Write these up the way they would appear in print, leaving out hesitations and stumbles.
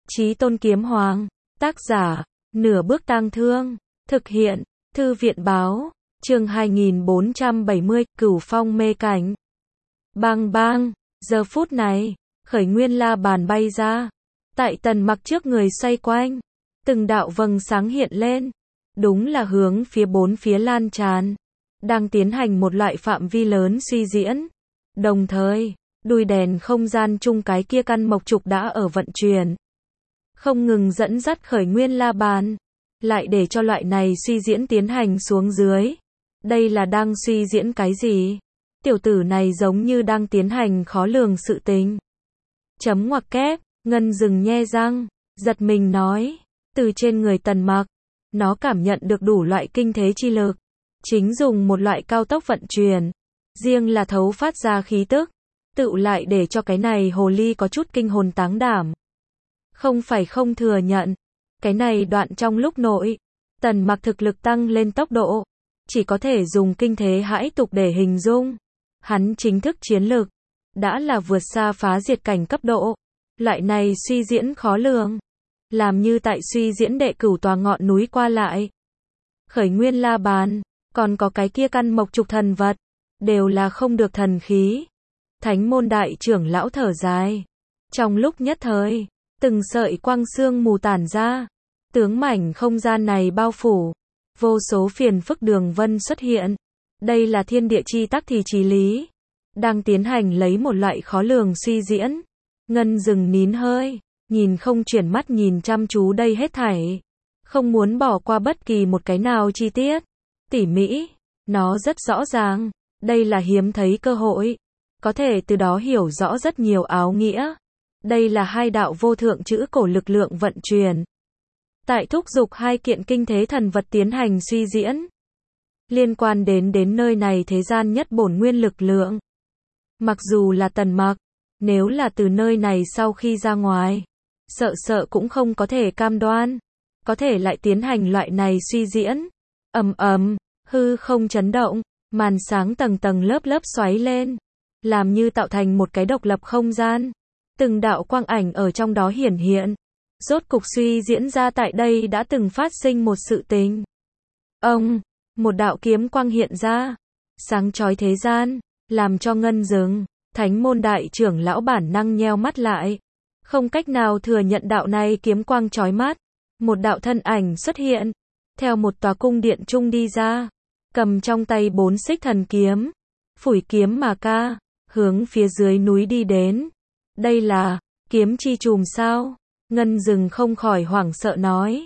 Chí Tôn Kiếm Hoàng. Tác giả, Nửa Bước Tang Thương. Thực hiện, Thư viện báo. Chương 2470, Cửu Phong mê cảnh. Bang bang, giờ phút này, Khởi Nguyên La Bàn bay ra. Tại Tần Mặc trước người xoay quanh. Từng đạo vầng sáng hiện lên. Đúng là hướng phía bốn phía lan tràn. Đang tiến hành một loại phạm vi lớn suy diễn. Đồng thời, đuôi đèn không gian chung cái kia căn mộc trục đã ở vận chuyển. Không ngừng dẫn dắt Khởi Nguyên La Bàn. Lại để cho loại này suy diễn tiến hành xuống dưới. Đây là đang suy diễn cái gì? Tiểu tử này giống như đang tiến hành khó lường sự tình. Chấm ngoặc kép, Ngân dừng nhe răng, giật mình nói. Từ trên người Tần Mặc, nó cảm nhận được đủ loại kinh thế chi lực. Chính dùng một loại cao tốc vận chuyển. Riêng là thấu phát ra khí tức. Tựu lại để cho cái này hồ ly có chút kinh hồn táng đảm. Không phải không thừa nhận. Cái này đoạn trong lúc nội, Tần Mặc thực lực tăng lên tốc độ. Chỉ có thể dùng kinh thế hãi tục để hình dung. Hắn chính thức chiến lực. Đã là vượt xa phá diệt cảnh cấp độ. Loại này suy diễn khó lường. Làm như tại suy diễn đệ cửu tòa ngọn núi qua lại. Khởi Nguyên La Bàn. Còn có cái kia căn mộc trục thần vật. Đều là không được thần khí. Thánh môn đại trưởng lão thở dài. Trong lúc nhất thời, từng sợi quang sương mù tản ra. Tướng mảnh không gian này bao phủ. Vô số phiền phức đường vân xuất hiện. Đây là thiên địa chi tắc thì chí lý. Đang tiến hành lấy một loại khó lường suy diễn. Ngân dừng nín hơi. Nhìn không chuyển mắt nhìn chăm chú đây hết thảy. Không muốn bỏ qua bất kỳ một cái nào chi tiết. Tỉ mỉ. Nó rất rõ ràng. Đây là hiếm thấy cơ hội. Có thể từ đó hiểu rõ rất nhiều áo nghĩa. Đây là hai đạo vô thượng chữ cổ lực lượng vận chuyển. Tại thúc giục hai kiện kinh thế thần vật tiến hành suy diễn. Liên quan đến nơi này thế gian nhất bổn nguyên lực lượng. Mặc dù là Tần Mặc, nếu là từ nơi này sau khi ra ngoài, sợ cũng không có thể cam đoan. Có thể lại tiến hành loại này suy diễn. Ầm ầm, hư không chấn động, màn sáng tầng tầng lớp lớp xoáy lên. Làm như tạo thành một cái độc lập không gian. Từng đạo quang ảnh ở trong đó hiển hiện. Rốt cục suy diễn ra tại đây đã từng phát sinh một sự tình. Một đạo kiếm quang hiện ra. Sáng chói thế gian. Làm cho Ngân dừng. Thánh môn đại trưởng lão bản năng nheo mắt lại. Không cách nào thừa nhận đạo này kiếm quang chói mắt. Một đạo thân ảnh xuất hiện. Theo một tòa cung điện trung đi ra. Cầm trong tay 4 xích thần kiếm. Phủi kiếm mà ca. Hướng phía dưới núi đi đến. Đây là kiếm chi trùm sao? Ngân dừng không khỏi hoảng sợ nói.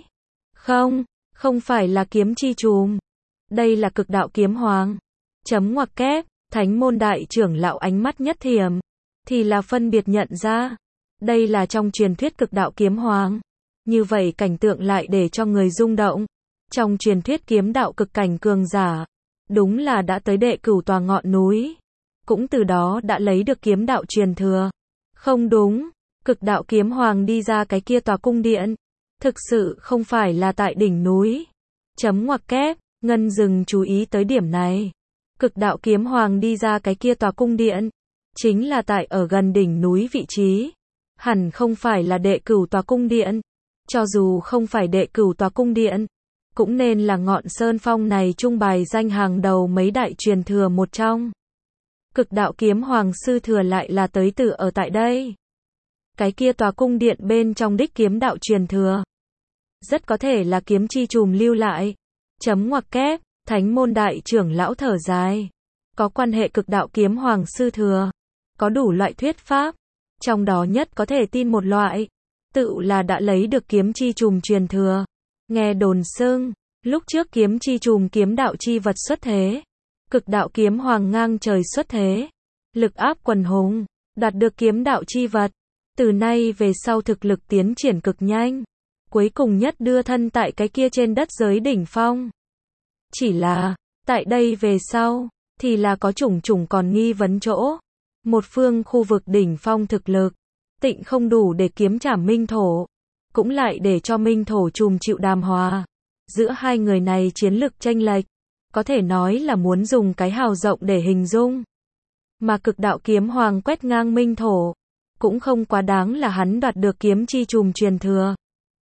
Không phải là kiếm chi trùm. Đây là cực đạo kiếm hoàng. Chấm ngoặc kép, thánh môn đại trưởng lão ánh mắt nhất thiểm. Thì là phân biệt nhận ra. Đây là trong truyền thuyết cực đạo kiếm hoàng. Như vậy cảnh tượng lại để cho người rung động. Trong truyền thuyết kiếm đạo cực cảnh cường giả. Đúng là đã tới đệ cửu tòa ngọn núi. Cũng từ đó đã lấy được kiếm đạo truyền thừa. Không đúng. Cực đạo kiếm hoàng đi ra cái kia tòa cung điện. Thực sự không phải là tại đỉnh núi. Chấm ngoặc kép, Ngân dừng chú ý tới điểm này. Cực đạo kiếm hoàng đi ra cái kia tòa cung điện. Chính là tại ở gần đỉnh núi vị trí. Hẳn không phải là đệ cửu tòa cung điện. Cho dù không phải đệ cửu tòa cung điện. Cũng nên là ngọn sơn phong này trung bài danh hàng đầu mấy đại truyền thừa một trong. Cực đạo kiếm hoàng sư thừa lại là tới từ ở tại đây. Cái kia tòa cung điện bên trong đích kiếm đạo truyền thừa. Rất có thể là kiếm chi trùm lưu lại. Chấm ngoặc kép, thánh môn đại trưởng lão thở dài. Có quan hệ cực đạo kiếm hoàng sư thừa. Có đủ loại thuyết pháp. Trong đó nhất có thể tin một loại. Tự là đã lấy được kiếm chi trùm truyền thừa. Nghe đồn xưng, lúc trước kiếm chi trùm kiếm đạo chi vật xuất thế. Cực đạo kiếm hoàng ngang trời xuất thế. Lực áp quần hùng. Đạt được kiếm đạo chi vật. Từ nay về sau thực lực tiến triển cực nhanh. Cuối cùng nhất đưa thân tại cái kia trên đất giới đỉnh phong. Chỉ là, tại đây về sau, thì là có chủng còn nghi vấn chỗ. Một phương khu vực đỉnh phong thực lực. Tịnh không đủ để kiếm trảm minh thổ. Cũng lại để cho minh thổ trùm chịu đàm hòa. Giữa hai người này chiến lực chênh lệch. Có thể nói là muốn dùng cái hào rộng để hình dung. Mà cực đạo kiếm hoàng quét ngang minh thổ. cũng không quá đáng là hắn đoạt được kiếm chi trùm truyền thừa.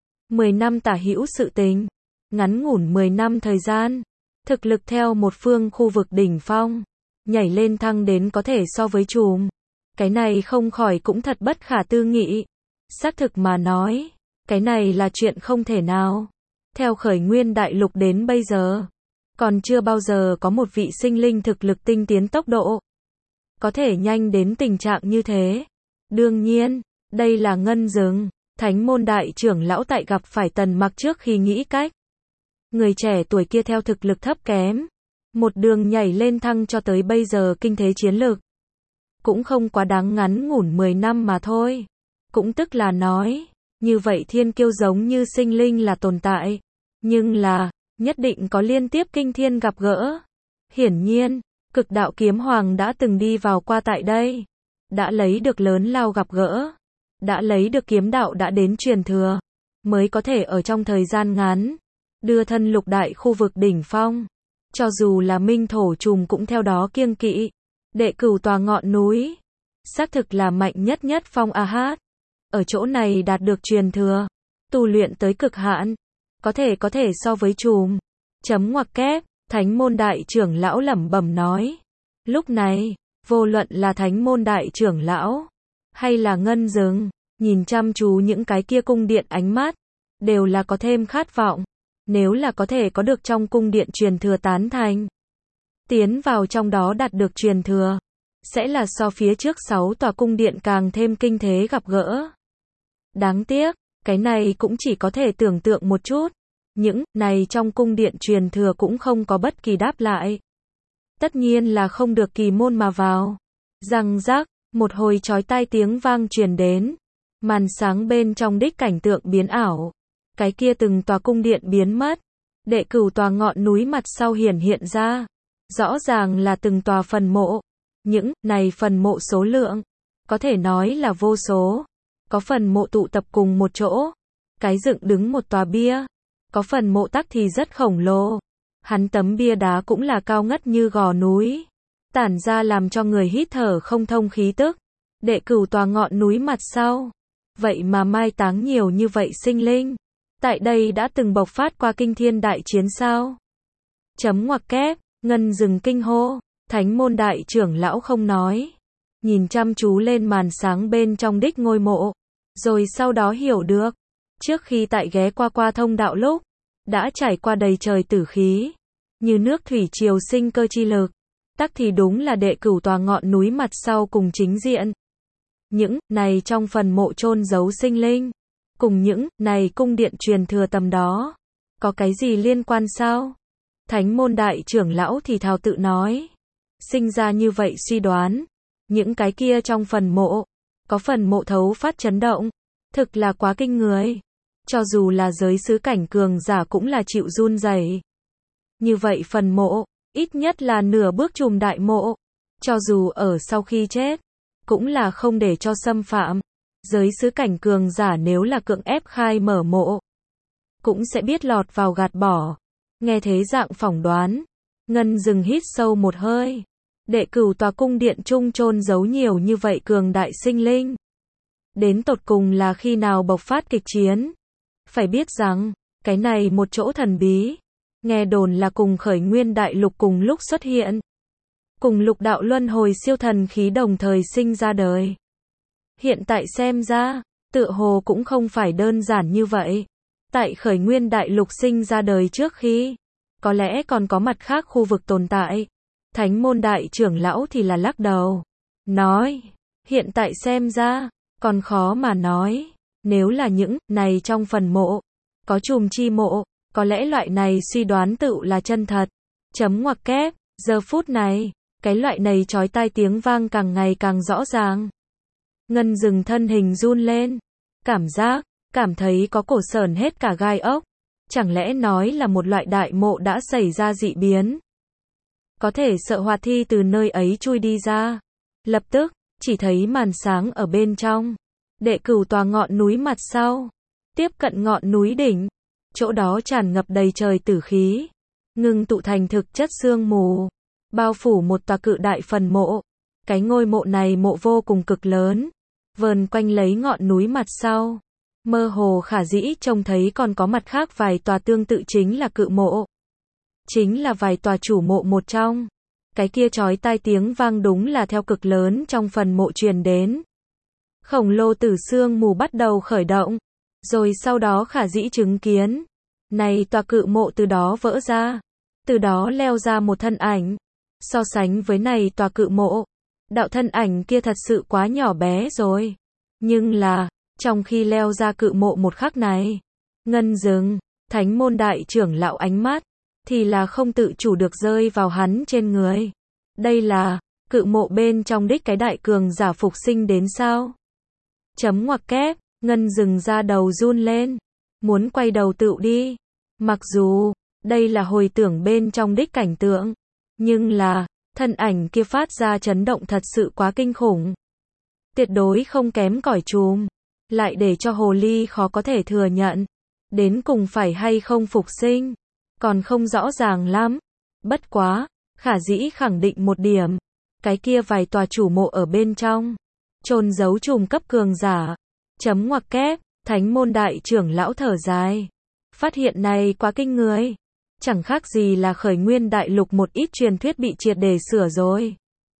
10 năm tả hữu sự tình, ngắn ngủn 10 năm thời gian, thực lực theo một phương khu vực đỉnh phong, nhảy lên thăng đến có thể so với trùm. Cái này không khỏi cũng thật bất khả tư nghị. Xác thực mà nói, cái này là chuyện không thể nào. Theo khởi nguyên đại lục đến bây giờ, còn chưa bao giờ có một vị sinh linh thực lực tinh tiến tốc độ có thể nhanh đến tình trạng như thế. Đương nhiên, đây là Ngân Dừng, Thánh môn đại trưởng lão tại gặp phải Tần Mặc trước khi nghĩ cách. Người trẻ tuổi kia theo thực lực thấp kém, một đường nhảy lên thăng cho tới bây giờ kinh thế chiến lực. Cũng không quá đáng ngắn ngủn 10 năm mà thôi. Cũng tức là nói, như vậy thiên kiêu giống như sinh linh là tồn tại. Nhưng là, nhất định có liên tiếp kinh thiên gặp gỡ. Hiển nhiên, Cực Đạo Kiếm Hoàng đã từng đi vào qua tại đây. Đã lấy được lớn lao gặp gỡ. Đã lấy được kiếm đạo đã đến truyền thừa. Mới có thể ở trong thời gian ngắn, đưa thân lục đại khu vực đỉnh phong. Cho dù là minh thổ trùm cũng theo đó kiêng kỵ. Đệ cửu tòa ngọn núi, xác thực là mạnh nhất nhất phong A-hát. Ở chỗ này đạt được truyền thừa, tu luyện tới cực hạn, có thể so với trùm. Chấm ngoặc kép, Thánh môn đại trưởng lão lẩm bẩm nói. Lúc này, vô luận là Thánh môn đại trưởng lão, hay là Ngân Dừng, nhìn chăm chú những cái kia cung điện ánh mắt, đều là có thêm khát vọng. Nếu là có thể có được trong cung điện truyền thừa tán thành, tiến vào trong đó đạt được truyền thừa, sẽ là so phía trước 6 tòa cung điện càng thêm kinh thế gặp gỡ. Đáng tiếc, cái này cũng chỉ có thể tưởng tượng một chút. Những này trong cung điện truyền thừa cũng không có bất kỳ đáp lại. Tất nhiên là không được kỳ môn mà vào. Răng rắc, một hồi chói tai tiếng vang truyền đến. Màn sáng bên trong đích cảnh tượng biến ảo. Cái kia từng tòa cung điện biến mất. Đệ cửu tòa ngọn núi mặt sau hiện ra. Rõ ràng là từng tòa phần mộ. Những này phần mộ số lượng, có thể nói là vô số. Có phần mộ tụ tập cùng một chỗ. Cái dựng đứng một tòa bia. Có phần mộ tắc thì rất khổng lồ. Hắn tấm bia đá cũng là cao ngất như gò núi. Tản ra làm cho người hít thở không thông khí tức. Đệ cửu tòa ngọn núi mặt sau. Vậy mà mai táng nhiều như vậy sinh linh. Tại đây đã từng bộc phát qua kinh thiên đại chiến sao? Chấm ngoặc kép, Ngân Dừng kinh hô. Thánh môn đại trưởng lão không nói. Nhìn chăm chú lên màn sáng bên trong đích ngôi mộ. Rồi sau đó hiểu được. Trước khi tại ghé qua thông đạo lúc, đã trải qua đầy trời tử khí. Như nước thủy triều sinh cơ chi lực. Tắc thì đúng là đệ cửu tòa ngọn núi mặt sau cùng chính diện. Những này trong phần mộ chôn giấu sinh linh. Cùng những này cung điện truyền thừa tầm đó. Có cái gì liên quan sao? Thánh môn đại trưởng lão thì thào tự nói. Sinh ra như vậy suy đoán. Những cái kia trong phần mộ. Có phần mộ thấu phát chấn động. Thực là quá kinh người. Cho dù là giới xứ cảnh cường giả cũng là chịu run rẩy. Như vậy phần mộ, ít nhất là nửa bước trùm đại mộ. Cho dù ở sau khi chết, cũng là không để cho xâm phạm. Giới xứ cảnh cường giả nếu là cưỡng ép khai mở mộ, cũng sẽ biết lọt vào gạt bỏ. Nghe thế dạng phỏng đoán, Ngân Dừng hít sâu một hơi. Đệ cửu tòa cung điện trung chôn giấu nhiều như vậy cường đại sinh linh. Đến tột cùng là khi nào bộc phát kịch chiến? Phải biết rằng, cái này một chỗ thần bí. Nghe đồn là cùng khởi nguyên đại lục cùng lúc xuất hiện. Cùng lục đạo luân hồi siêu thần khí đồng thời sinh ra đời. Hiện tại xem ra, tựa hồ cũng không phải đơn giản như vậy. Tại khởi nguyên đại lục sinh ra đời trước khi, có lẽ còn có mặt khác khu vực tồn tại. Thánh môn đại trưởng lão thì là lắc đầu. Nói, hiện tại xem ra, còn khó mà nói. Nếu là những này trong phần mộ, có trùm chi mộ, có lẽ loại này suy đoán tự là chân thật. Chấm ngoặc kép, giờ phút này, cái loại này chói tai tiếng vang càng ngày càng rõ ràng. Ngân Dừng thân hình run lên. Cảm thấy có cổ sởn hết cả gai ốc. Chẳng lẽ nói là một loại đại mộ đã xảy ra dị biến? Có thể sợ hoạt thi từ nơi ấy chui đi ra. Lập tức, chỉ thấy màn sáng ở bên trong. Đệ cửu tòa ngọn núi mặt sau. Tiếp cận ngọn núi đỉnh. Chỗ đó tràn ngập đầy trời tử khí. Ngưng tụ thành thực chất sương mù. Bao phủ một tòa cự đại phần mộ. Cái ngôi mộ này mộ vô cùng cực lớn. vờn quanh lấy ngọn núi mặt sau. Mơ hồ khả dĩ trông thấy còn có mặt khác vài tòa tương tự chính là cự mộ. Chính là vài tòa chủ mộ một trong. Cái kia chói tai tiếng vang đúng là theo cực lớn trong phần mộ truyền đến. Khổng lồ tử sương mù bắt đầu khởi động. Rồi sau đó khả dĩ chứng kiến. Này tòa cự mộ từ đó vỡ ra. Từ đó leo ra một thân ảnh. So sánh với này tòa cự mộ. Đạo thân ảnh kia thật sự quá nhỏ bé rồi. Nhưng là, trong khi leo ra cự mộ một khắc này. Ngân dừng, thánh môn đại trưởng lão ánh mắt. Thì là không tự chủ được rơi vào hắn trên người. Đây là, cự mộ bên trong đích cái đại cường giả phục sinh đến sao? Chấm ngoặc kép, Ngân dừng ra đầu run lên. Muốn quay đầu tựu đi. Mặc dù, đây là hồi tưởng bên trong đích cảnh tượng. Nhưng là, thân ảnh kia phát ra chấn động thật sự quá kinh khủng. Tuyệt đối không kém cỏi chùm. Lại để cho hồ ly khó có thể thừa nhận. Đến cùng phải hay không phục sinh. Còn không rõ ràng lắm. Bất quá, khả dĩ khẳng định một điểm. Cái kia vài tòa chủ mộ ở bên trong. Chôn giấu trùm cấp cường giả. Chấm ngoặc kép, thánh môn đại trưởng lão thở dài. Phát hiện này quá kinh người. Chẳng khác gì là khởi nguyên đại lục một ít truyền thuyết bị triệt để sửa rồi.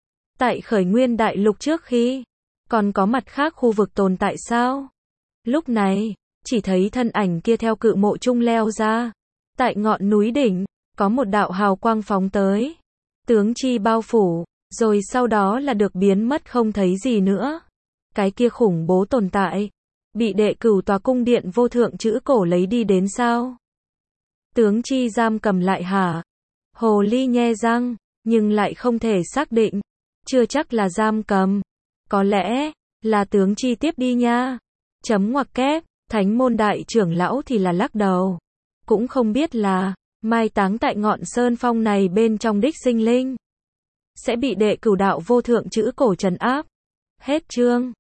Tại khởi nguyên đại lục trước khi, còn có mặt khác khu vực tồn tại sao? Lúc này, chỉ thấy thân ảnh kia theo cự mộ trung leo ra. Tại ngọn núi đỉnh, có một đạo hào quang phóng tới. Tướng chi bao phủ, rồi sau đó là được biến mất không thấy gì nữa. Cái kia khủng bố tồn tại, bị đệ cửu tòa cung điện vô thượng chữ cổ lấy đi đến sao? Tướng chi giam cầm lại hả? Hồ ly nhe răng, nhưng lại không thể xác định. Chưa chắc là giam cầm. Có lẽ, là tướng chi tiếp đi nha. Chấm ngoặc kép, thánh môn đại trưởng lão thì là lắc đầu. Cũng không biết là, mai táng tại ngọn sơn phong này bên trong đích sinh linh. Sẽ bị đệ cửu đạo vô thượng chữ cổ trấn áp. Hết chương.